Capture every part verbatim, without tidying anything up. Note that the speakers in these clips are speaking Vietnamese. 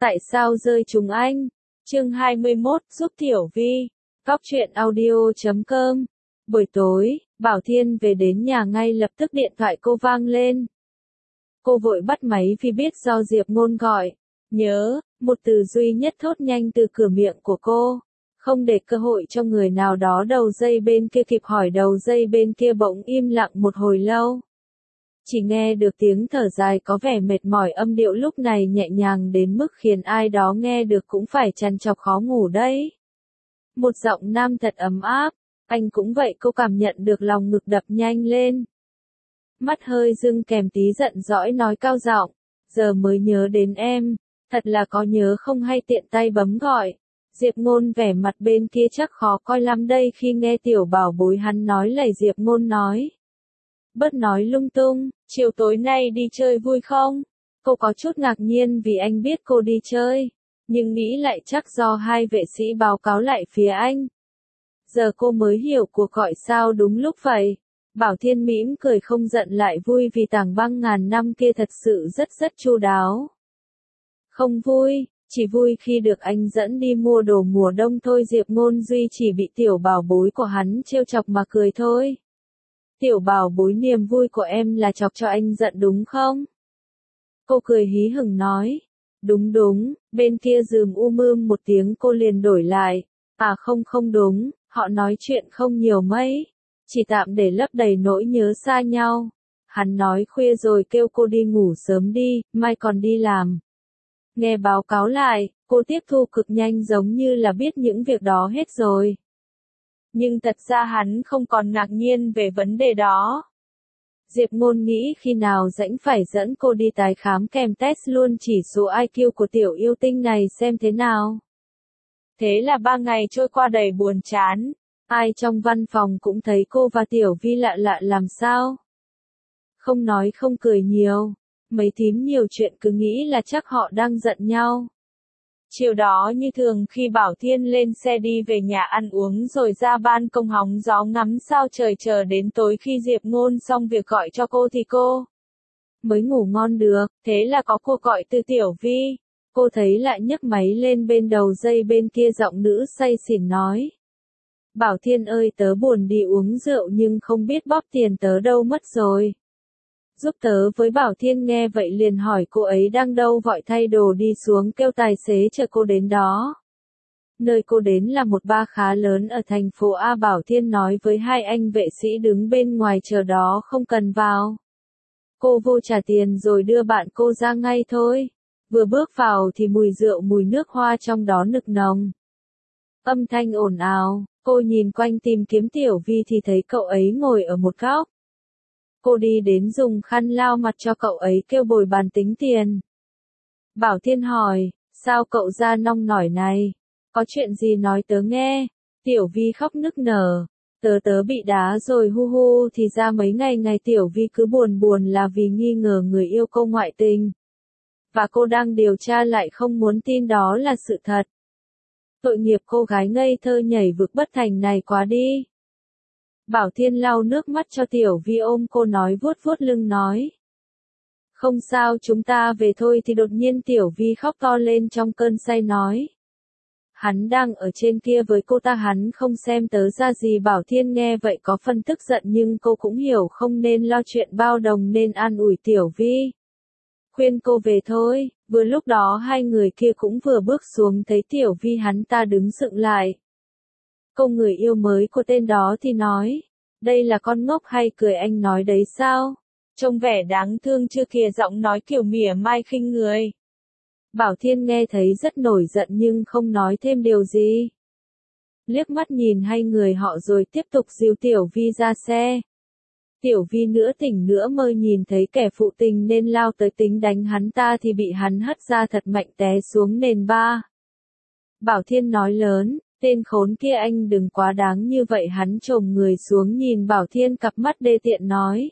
Tại sao rơi trúng anh? Chương hai mươi mốt, giúp Tiểu Vi. Cóc truyện audio chấm com. Buổi tối, Bảo Thiên về đến nhà ngay lập tức điện thoại cô vang lên. Cô vội bắt máy vì biết do Diệp Ngôn gọi. Nhớ, một từ duy nhất thốt nhanh từ cửa miệng của cô. Không để cơ hội cho người nào đó đầu dây bên kia kịp hỏi, đầu dây bên kia bỗng im lặng một hồi lâu. Chỉ nghe được tiếng thở dài có vẻ mệt mỏi, âm điệu lúc này nhẹ nhàng đến mức khiến ai đó nghe được cũng phải trằn trọc khó ngủ đấy. Một giọng nam thật ấm áp, anh cũng vậy. Cô cảm nhận được lòng ngực đập nhanh lên. Mắt hơi dưng kèm tí giận dõi nói cao giọng, giờ mới nhớ đến em, thật là có nhớ không hay tiện tay bấm gọi. Diệp Ngôn vẻ mặt bên kia chắc khó coi lắm đây khi nghe tiểu bảo bối hắn nói lẩy. Diệp Ngôn nói, bớt nói lung tung, chiều tối nay đi chơi vui không? Cô có chút ngạc nhiên vì anh biết cô đi chơi, nhưng nghĩ lại chắc do hai vệ sĩ báo cáo lại phía anh. Giờ cô mới hiểu cuộc gọi sao đúng lúc vậy. Bảo Thiên mỉm cười không giận lại vui vì tảng băng ngàn năm kia thật sự rất rất chu đáo. Không vui, chỉ vui khi được anh dẫn đi mua đồ mùa đông thôi. Diệp Ngôn duy chỉ bị tiểu bảo bối của hắn trêu chọc mà cười thôi. Tiểu bảo bối, niềm vui của em là chọc cho anh giận đúng không? Cô cười hí hửng nói. Đúng đúng, bên kia rườm u mưm một tiếng cô liền đổi lại. À không không đúng, họ nói chuyện không nhiều mấy. Chỉ tạm để lấp đầy nỗi nhớ xa nhau. Hắn nói khuya rồi kêu cô đi ngủ sớm đi, mai còn đi làm. Nghe báo cáo lại, cô tiếp thu cực nhanh giống như là biết những việc đó hết rồi. Nhưng thật ra hắn không còn ngạc nhiên về vấn đề đó. Diệp Ngôn nghĩ khi nào rảnh phải dẫn cô đi tái khám kèm test luôn chỉ số i kiu của tiểu yêu tinh này xem thế nào. Thế là ba ngày trôi qua đầy buồn chán. Ai trong văn phòng cũng thấy cô và Tiểu Vi lạ lạ làm sao. Không nói không cười nhiều. Mấy thím nhiều chuyện cứ nghĩ là chắc họ đang giận nhau. Chiều đó như thường khi Bảo Thiên lên xe đi về nhà ăn uống rồi ra ban công hóng gió ngắm sao trời, chờ đến tối khi Diệp Ngôn xong việc gọi cho cô thì cô mới ngủ ngon được. Thế là có cuộc gọi từ Tiểu Vi. Cô thấy lại nhấc máy lên, bên đầu dây bên kia giọng nữ say xỉn nói. Bảo Thiên ơi, tớ buồn đi uống rượu nhưng không biết bóp tiền tớ đâu mất rồi. Giúp tớ với. Bảo Thiên nghe vậy liền hỏi cô ấy đang đâu, vội thay đồ đi xuống kêu tài xế chở cô đến đó. Nơi cô đến là một bar khá lớn ở thành phố A. Bảo Thiên nói với hai anh vệ sĩ đứng bên ngoài chờ đó không cần vào. Cô vô trả tiền rồi đưa bạn cô ra ngay thôi. Vừa bước vào thì mùi rượu mùi nước hoa trong đó nực nồng. Âm thanh ồn ào, cô nhìn quanh tìm kiếm Tiểu Vi thì thấy cậu ấy ngồi ở một góc. Cô đi đến dùng khăn lau mặt cho cậu ấy kêu bồi bàn tính tiền. Bảo Thiên hỏi, sao cậu ra nong nổi này? Có chuyện gì nói tớ nghe? Tiểu Vi khóc nức nở. Tớ tớ bị đá rồi hu hu, thì ra mấy ngày ngày Tiểu Vi cứ buồn buồn là vì nghi ngờ người yêu cô ngoại tình. Và cô đang điều tra lại không muốn tin đó là sự thật. Tội nghiệp cô gái ngây thơ nhảy vực bất thành này quá đi. Bảo Thiên lau nước mắt cho Tiểu Vi, ôm cô nói vuốt vuốt lưng nói. Không sao, chúng ta về thôi. Thì đột nhiên Tiểu Vi khóc to lên trong cơn say nói. Hắn đang ở trên kia với cô ta, hắn không xem tớ ra gì. Bảo Thiên nghe vậy có phần tức giận nhưng cô cũng hiểu không nên lo chuyện bao đồng nên an ủi Tiểu Vi. Khuyên cô về thôi. Vừa lúc đó hai người kia cũng vừa bước xuống thấy Tiểu Vi, hắn ta đứng sững lại. Cô người yêu mới của tên đó thì nói, đây là con ngốc hay cười anh nói đấy sao? Trông vẻ đáng thương chưa kìa, giọng nói kiểu mỉa mai khinh người. Bảo Thiên nghe thấy rất nổi giận nhưng không nói thêm điều gì. Liếc mắt nhìn hai người họ rồi tiếp tục dìu Tiểu Vi ra xe. Tiểu Vi nữa tỉnh nữa mơ nhìn thấy kẻ phụ tình nên lao tới tính đánh hắn ta thì bị hắn hất ra thật mạnh té xuống nền ba. Bảo Thiên nói lớn, tên khốn kia anh đừng quá đáng như vậy. Hắn chồm người xuống nhìn Bảo Thiên cặp mắt đê tiện nói.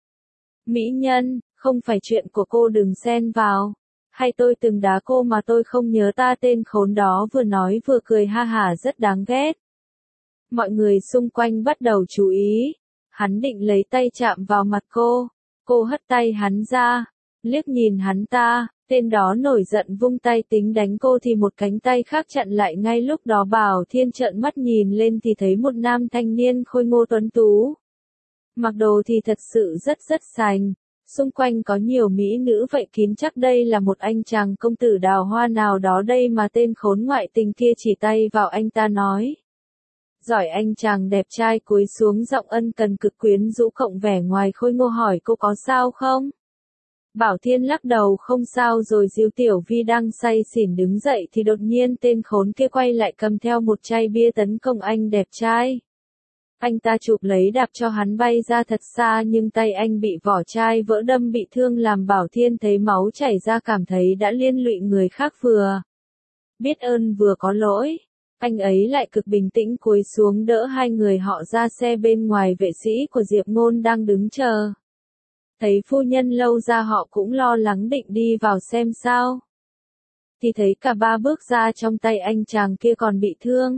Mỹ nhân, không phải chuyện của cô đừng xen vào. Hay tôi từng đá cô mà tôi không nhớ ta? Tên khốn đó vừa nói vừa cười ha hả rất đáng ghét. Mọi người xung quanh bắt đầu chú ý. Hắn định lấy tay chạm vào mặt cô. Cô hất tay hắn ra. Liếc nhìn hắn ta. Tên đó nổi giận vung tay tính đánh cô thì một cánh tay khác chặn lại, ngay lúc đó Bảo Thiên trợn mắt nhìn lên thì thấy một nam thanh niên khôi ngô tuấn tú. Mặc đồ thì thật sự rất rất sành, xung quanh có nhiều mỹ nữ vậy kín chắc đây là một anh chàng công tử đào hoa nào đó đây mà tên khốn ngoại tình kia chỉ tay vào anh ta nói. Giỏi. Anh chàng đẹp trai cúi xuống giọng ân cần cực quyến rũ cộng vẻ ngoài khôi ngô hỏi cô có sao không? Bảo Thiên lắc đầu không sao rồi. Diêu Tiểu Vi đang say xỉn đứng dậy thì đột nhiên tên khốn kia quay lại cầm theo một chai bia tấn công anh đẹp trai. Anh ta chụp lấy đạp cho hắn bay ra thật xa nhưng tay anh bị vỏ chai vỡ đâm bị thương làm Bảo Thiên thấy máu chảy ra cảm thấy đã liên lụy người khác vừa biết ơn vừa có lỗi. Anh ấy lại cực bình tĩnh cúi xuống đỡ hai người họ ra xe, bên ngoài vệ sĩ của Diệp Ngôn đang đứng chờ. Thấy phu nhân lâu ra họ cũng lo lắng định đi vào xem sao. Thì thấy cả ba bước ra trong tay anh chàng kia còn bị thương.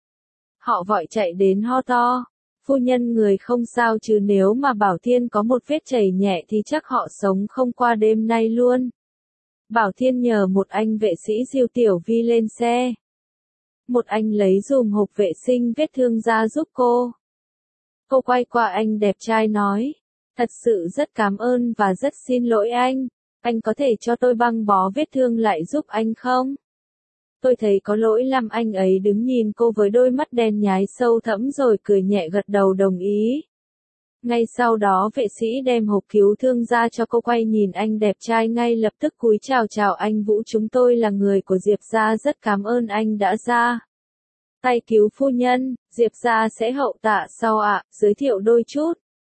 Họ vội chạy đến ho to. Phu nhân người không sao chứ nếu mà Bảo Thiên có một vết chảy nhẹ thì chắc họ sống không qua đêm nay luôn. Bảo Thiên nhờ một anh vệ sĩ Diêu Tiểu Vi lên xe. Một anh lấy dùm hộp vệ sinh vết thương ra giúp cô. Cô quay qua anh đẹp trai nói. Thật sự rất cảm ơn và rất xin lỗi anh. Anh có thể cho tôi băng bó vết thương lại giúp anh không? Tôi thấy có lỗi lắm. Anh ấy đứng nhìn cô với đôi mắt đen nhái sâu thẫm rồi cười nhẹ gật đầu đồng ý. Ngay sau đó vệ sĩ đem hộp cứu thương ra cho cô, quay nhìn anh đẹp trai ngay lập tức cúi chào. Chào anh Vũ, chúng tôi là người của Diệp gia, rất cảm ơn anh đã ra tay cứu phu nhân. Diệp gia sẽ hậu tạ sau ạ. Giới thiệu đôi chút.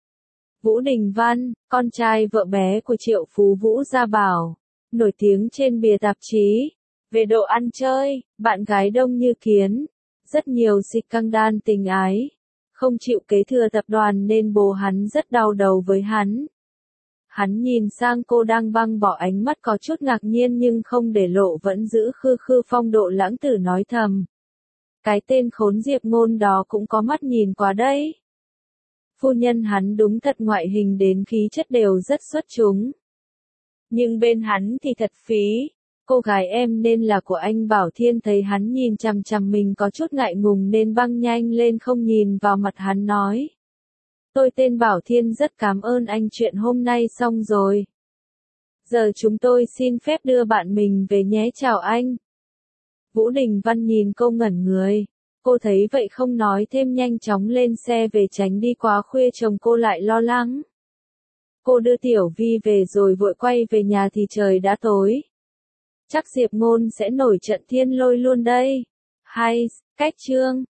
Vũ Đình Văn, con trai vợ bé của triệu phú Vũ Gia Bảo, nổi tiếng trên bìa tạp chí. Về độ ăn chơi, bạn gái đông như kiến, rất nhiều scandal tình ái, không chịu kế thừa tập đoàn nên bố hắn rất đau đầu với hắn. Hắn nhìn sang cô đang băng bỏ ánh mắt có chút ngạc nhiên nhưng không để lộ, vẫn giữ khư khư phong độ lãng tử nói thầm. Cái tên khốn Diệp Ngôn đó cũng có mắt nhìn quá đấy. Phu nhân hắn đúng thật ngoại hình đến khí chất đều rất xuất chúng. Nhưng bên hắn thì thật phí. Cô gái em nên là của anh. Bảo Thiên thấy hắn nhìn chằm chằm mình có chút ngại ngùng nên băng nhanh lên không nhìn vào mặt hắn nói. Tôi tên Bảo Thiên, rất cảm ơn anh, chuyện hôm nay xong rồi. Giờ chúng tôi xin phép đưa bạn mình về nhé, chào anh. Vũ Đình Văn nhìn cô ngẩn người. Cô thấy vậy không nói thêm, nhanh chóng lên xe về tránh đi quá khuya chồng cô lại lo lắng. Cô đưa Tiểu Vi về rồi vội quay về nhà thì trời đã tối. Chắc Diệp Ngôn sẽ nổi trận thiên lôi luôn đây. Hay, cách chương.